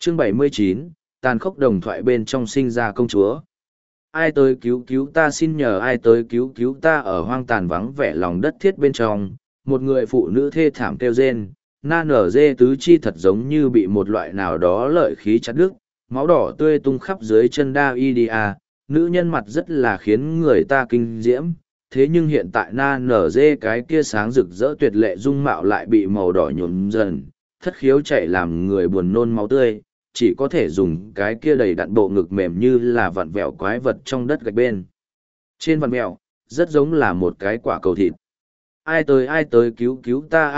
Chương 79, tàn khốc đồng thoại bên trong sinh ra công chúa. Ai tới cứu cứu ta, xin nhờ ai tới cứu cứu ta. Ở hoang tàn vắng vẻ lòng đất thiết bên trong, một người phụ nữ thê thảm kêu rên, na nở dê tứ chi thật giống như bị một loại nào đó lợi khí chặt đứt, máu đỏ tươi tung khắp dưới chân Davidia. Nữ nhân mặt rất là khiến người ta kinh diễm, thế nhưng hiện tại na nở dê cái kia sáng rực rỡ tuyệt lệ dung mạo lại bị màu đỏ nhuộm dần, thất khiếu chạy làm người buồn nôn máu tươi, chỉ có thể dùng cái kia đầy đặn bộ ngực mềm như là vặn vẹo quái vật trong đất gạch bên. Trên vặn vẹo, rất giống là một cái quả cầu thịt. Ai tới cứu cứu ta,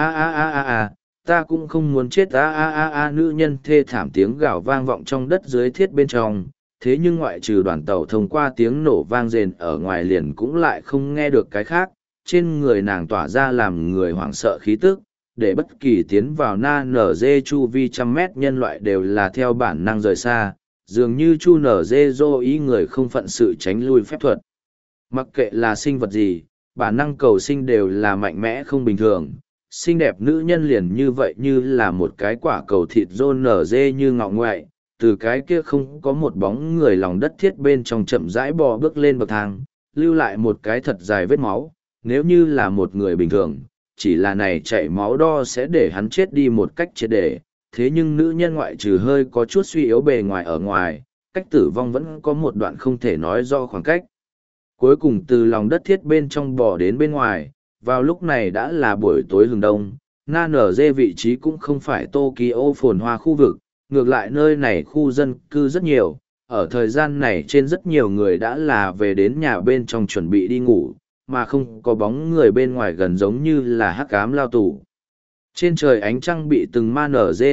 ta cũng không muốn chết, nữ nhân thê thảm tiếng gào vang vọng trong đất dưới thiết bên trong. Thế nhưng ngoại trừ đoàn tàu thông qua tiếng nổ vang rền ở ngoài liền cũng lại không nghe được cái khác, trên người nàng tỏa ra làm người hoảng sợ khí tức, để bất kỳ tiến vào na nở dê chu vi trăm mét nhân loại đều là theo bản năng rời xa, dường như chu nở dê dô ý người không phận sự tránh lui phép thuật. Mặc kệ là sinh vật gì, bản năng cầu sinh đều là mạnh mẽ không bình thường. Xinh đẹp nữ nhân liền như vậy như là một cái quả cầu thịt rô nở dê như ngọ ngoại, từ cái kia không có một bóng người lòng đất thiết bên trong chậm rãi bò bước lên bậc thang, lưu lại một cái thật dài vết máu. Nếu như là một người bình thường, chỉ là này chảy máu đo sẽ để hắn chết đi một cách triệt để. Thế nhưng nữ nhân ngoại trừ hơi có chút suy yếu bề ngoài ở ngoài, cách tử vong vẫn có một đoạn không thể nói do khoảng cách. Cuối cùng từ lòng đất thiết bên trong bò đến bên ngoài, vào lúc này đã là buổi tối hừng đông, na nở dê vị trí cũng không phải Tokyo phồn hoa khu vực, ngược lại nơi này khu dân cư rất nhiều, ở thời gian này trên rất nhiều người đã là về đến nhà bên trong chuẩn bị đi ngủ, mà không có bóng người bên ngoài gần giống như là hắc ám lao tù. Trên trời ánh trăng bị từng ma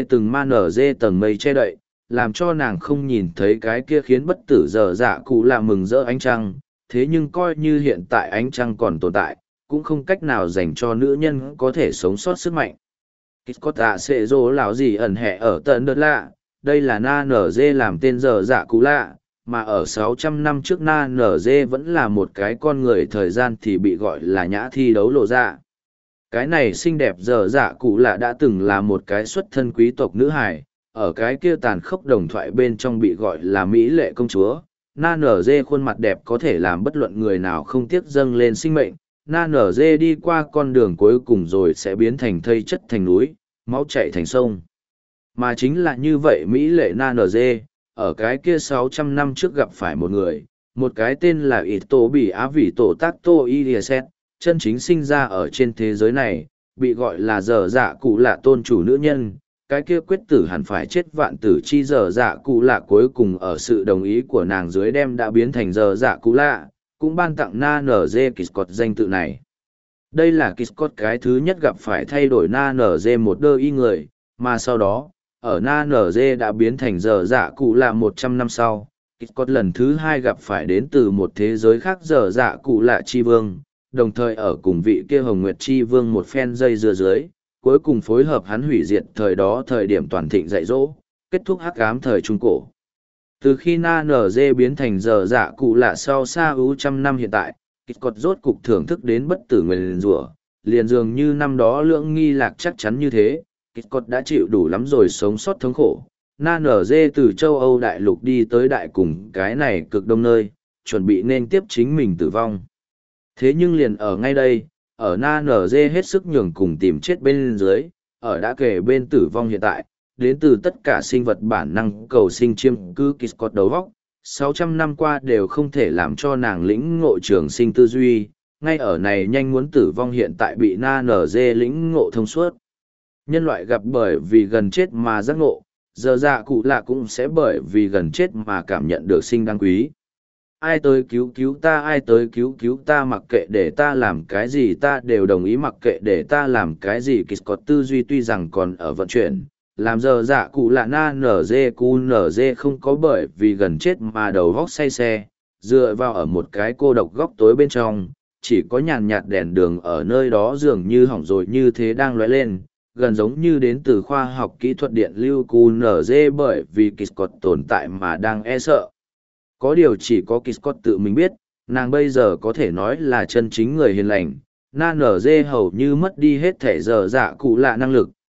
nở dê tầng mây che đậy, làm cho nàng không nhìn thấy cái kia khiến bất tử dở dạ cụ là mừng rỡ ánh trăng, thế nhưng coi như hiện tại ánh trăng còn tồn tại, cũng không cách nào dành cho nữ nhân có thể sống sót sức mạnh. Kít tạ xệ rô lão gì ẩn hẹ ở tận đợt lạ, đây là na nở dê làm tên dở dạ cụ lạ, mà ở 600 năm trước na nở dê vẫn là một cái con người thời gian thì bị gọi là nhã thi đấu lộ dạ. Cái này xinh đẹp dở dạ cụ lạ đã từng là một cái xuất thân quý tộc nữ hài, ở cái kia tàn khốc đồng thoại bên trong bị gọi là mỹ lệ công chúa. Na nở dê khuôn mặt đẹp có thể làm bất luận người nào không tiếc dâng lên sinh mệnh. Na nở dê đi qua con đường cuối cùng rồi sẽ biến thành thây chất thành núi, máu chảy thành sông. Mà chính là như vậy mỹ lệ na nở dê, ở cái kia 600 năm trước gặp phải một người, một cái tên là Ito Bỉ Á Vỉ Tổ Tác Tô Iliaset, chân chính sinh ra ở trên thế giới này, bị gọi là dở dạ cụ lạ tôn chủ nữ nhân. Cái kia quyết tử hẳn phải chết vạn tử chi dở dạ cụ lạ cuối cùng ở sự đồng ý của nàng dưới đem đã biến thành dở dạ cụ lạ, cũng ban tặng na nở dê Kiscott danh tự này. Đây là Kiscott cái thứ nhất gặp phải thay đổi na nở dê một đơ y người, mà sau đó, ở na nở dê đã biến thành dở dạ cụ lạ 100 năm sau, Kiscott lần thứ hai gặp phải đến từ một thế giới khác dở dạ cụ lạ chi vương, đồng thời ở cùng vị kia hồng nguyệt chi vương một phen dây dưa dưới, cuối cùng phối hợp hắn hủy diệt thời đó thời điểm toàn thịnh dạy dỗ, kết thúc hắc ám thời Trung Cổ. Từ khi na nở dê biến thành dở dạ cụ lạ sau xa ưu trăm năm hiện tại, Kiscott rốt cục thưởng thức đến bất tử nguyền rủa, liền dường như năm đó lưỡng nghi lạc chắc chắn như thế, Kiscott đã chịu đủ lắm rồi sống sót thống khổ. Na nở dê từ châu Âu đại lục đi tới đại cùng cái này cực đông nơi, chuẩn bị nên tiếp chính mình tử vong. Thế nhưng liền ở ngay đây, ở na nở dê hết sức nhường cùng tìm chết bên dưới, ở đã kể bên tử vong hiện tại, đến từ tất cả sinh vật bản năng cầu sinh chiêm cư Kiscott đầu vóc, 600 năm qua đều không thể làm cho nàng lĩnh ngộ trường sinh tư duy, ngay ở này nhanh muốn tử vong hiện tại bị na nở dê lĩnh ngộ thông suốt. Nhân loại gặp bởi vì gần chết mà giác ngộ, giờ dạ cụ lạ cũng sẽ bởi vì gần chết mà cảm nhận được sinh đáng quý. Ai tới cứu cứu ta, ai tới cứu ta, mặc kệ để ta làm cái gì ta đều đồng ý, mặc kệ để ta làm cái gì. Kiscott tư duy tuy rằng còn ở vận chuyển, làm giờ dạ cụ lạ na nở dê cu nở dê không có bởi vì gần chết mà đầu góc say xe, dựa vào ở một cái cô độc góc tối bên trong, chỉ có nhàn nhạt đèn đường ở nơi đó dường như hỏng rồi như thế đang lóe lên, gần giống như đến từ khoa học kỹ thuật điện lưu cu nở dê bởi vì Kiscott tồn tại mà đang e sợ. Có điều chỉ có Kiscott tự mình biết, nàng bây giờ có thể nói là chân chính người hiền lành. Na nở dê hầu như mất đi hết thể giờ dạ cụ lạ năng lực,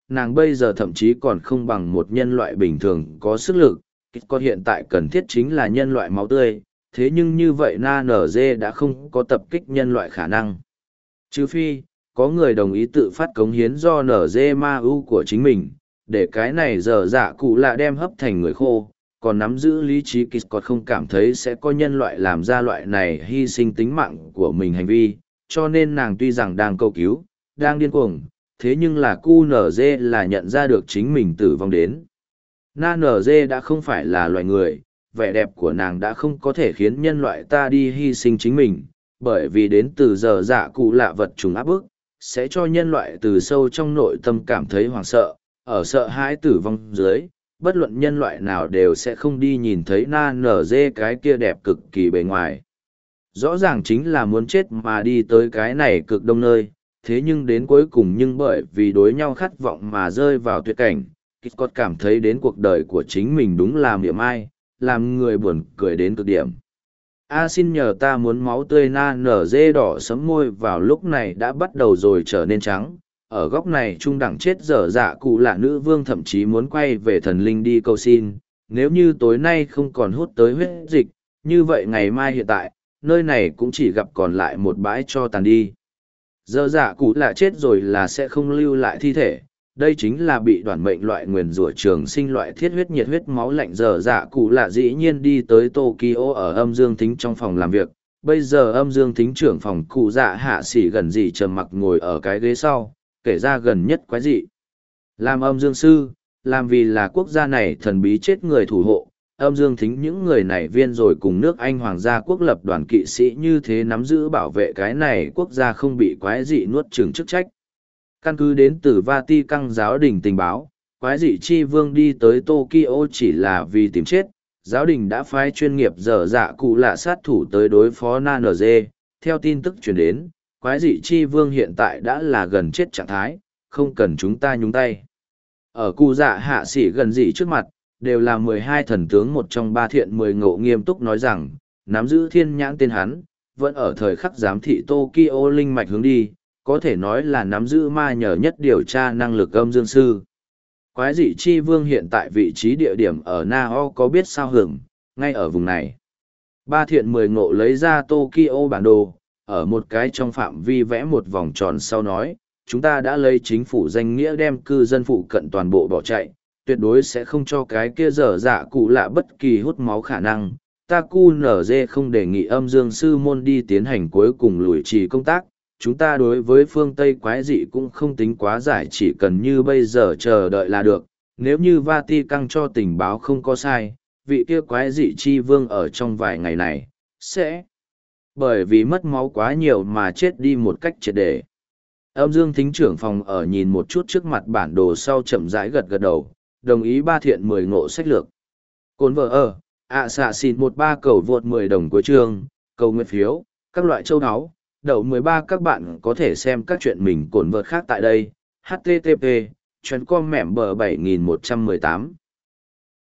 nàng bây giờ thậm chí còn không bằng một nhân loại bình thường có sức lực. Còn hiện tại cần thiết chính là nhân loại máu tươi, thế nhưng như vậy na nở dê đã không có tập kích nhân loại khả năng. Trừ phi, có người đồng ý tự phát cống hiến do nở dê ma ưu của chính mình, để cái này dở dạ cụ lạ đem hấp thành người khô, còn nắm giữ lý trí Kit còn không cảm thấy sẽ có nhân loại làm ra loại này hy sinh tính mạng của mình hành vi, cho nên nàng tuy rằng đang cầu cứu, đang điên cuồng, thế nhưng là QNZ là nhận ra được chính mình tử vong đến. NZ đã không phải là loài người, vẻ đẹp của nàng đã không có thể khiến nhân loại ta đi hy sinh chính mình, bởi vì đến từ giờ dạ cụ lạ vật trùng áp bức, sẽ cho nhân loại từ sâu trong nội tâm cảm thấy hoảng sợ, ở sợ hãi tử vong dưới, bất luận nhân loại nào đều sẽ không đi nhìn thấy NZ cái kia đẹp cực kỳ bề ngoài. Rõ ràng chính là muốn chết mà đi tới cái này cực đông nơi, thế nhưng đến cuối cùng nhưng bởi vì đối nhau khát vọng mà rơi vào tuyệt cảnh, Kit Cốt cảm thấy đến cuộc đời của chính mình đúng là miệng ai, làm người buồn cười đến cực điểm. A xin nhờ ta muốn máu tươi na nở dê đỏ sấm môi vào lúc này đã bắt đầu rồi trở nên trắng. Ở góc này trung đẳng chết dở dạ cụ lạ nữ vương thậm chí muốn quay về thần linh đi cầu xin, nếu như tối nay không còn hút tới huyết dịch, như vậy ngày mai hiện tại, nơi này cũng chỉ gặp còn lại một bãi cho tàn đi. Dở dạ cụ lạ chết rồi là sẽ không lưu lại thi thể, đây chính là bị đoản mệnh loại nguyền rủa trường sinh loại thiết huyết nhiệt huyết máu lạnh. Dở dạ cụ lạ dĩ nhiên đi tới Tokyo ở âm dương thính trong phòng làm việc, bây giờ âm dương thính trưởng phòng cụ dạ hạ sĩ gần gì trầm mặc ngồi ở cái ghế sau, kể ra gần nhất quái dị. Làm âm dương sư, làm vì là quốc gia này thần bí chết người thủ hộ, âm dương thính những người này viên rồi cùng nước Anh hoàng gia quốc lập đoàn kỵ sĩ như thế nắm giữ bảo vệ cái này quốc gia không bị quái dị nuốt chửng chức trách. Căn cứ đến từ Vatican giáo đình tình báo, quái dị chi vương đi tới Tokyo chỉ là vì tìm chết, giáo đình đã phái chuyên nghiệp dở dạ cụ lạ sát thủ tới đối phó NZ. Theo tin tức truyền đến, quái dị chi vương hiện tại đã là gần chết trạng thái, không cần chúng ta nhúng tay. Ở cụ dạ hạ sĩ gần dị trước mặt, đều là 12 thần tướng một trong 3 thiện 10 ngộ nghiêm túc nói rằng, nắm giữ thiên nhãn tên hắn, vẫn ở thời khắc giám thị Tokyo linh mạch hướng đi, có thể nói là nắm giữ ma nhờ nhất điều tra năng lực âm dương sư. Quái dị chi vương hiện tại vị trí địa điểm ở Nao có biết sao hưởng, ngay ở vùng này. 3 thiện 10 ngộ lấy ra Tokyo bản đồ, ở một cái trong phạm vi vẽ một vòng tròn sau nói, chúng ta đã lấy chính phủ danh nghĩa đem cư dân phụ cận toàn bộ bỏ chạy, tuyệt đối sẽ không cho cái kia dở dạ cụ lạ bất kỳ hút máu khả năng. Ta QNZ không đề nghị âm dương sư môn đi tiến hành cuối cùng lùi trì công tác, chúng ta đối với phương Tây quái dị cũng không tính quá giải, chỉ cần như bây giờ chờ đợi là được. Nếu như Vatican cho tình báo không có sai, vị kia quái dị chi vương ở trong vài ngày này, sẽ bởi vì mất máu quá nhiều mà chết đi một cách triệt để. Âm dương thính trưởng phòng ở nhìn một chút trước mặt bản đồ sau chậm rãi gật gật đầu, đồng ý 3 thiện 10 ngộ sách lược. Cồn vợ ở, xạ xịt 13 cầu vượt 10 đồng cuối chương, cầu nguyện phiếu, các loại châu áo. Đậu 13 các bạn có thể xem các chuyện mình cồn vợt khác tại đây. http://com mẻm bờ 7118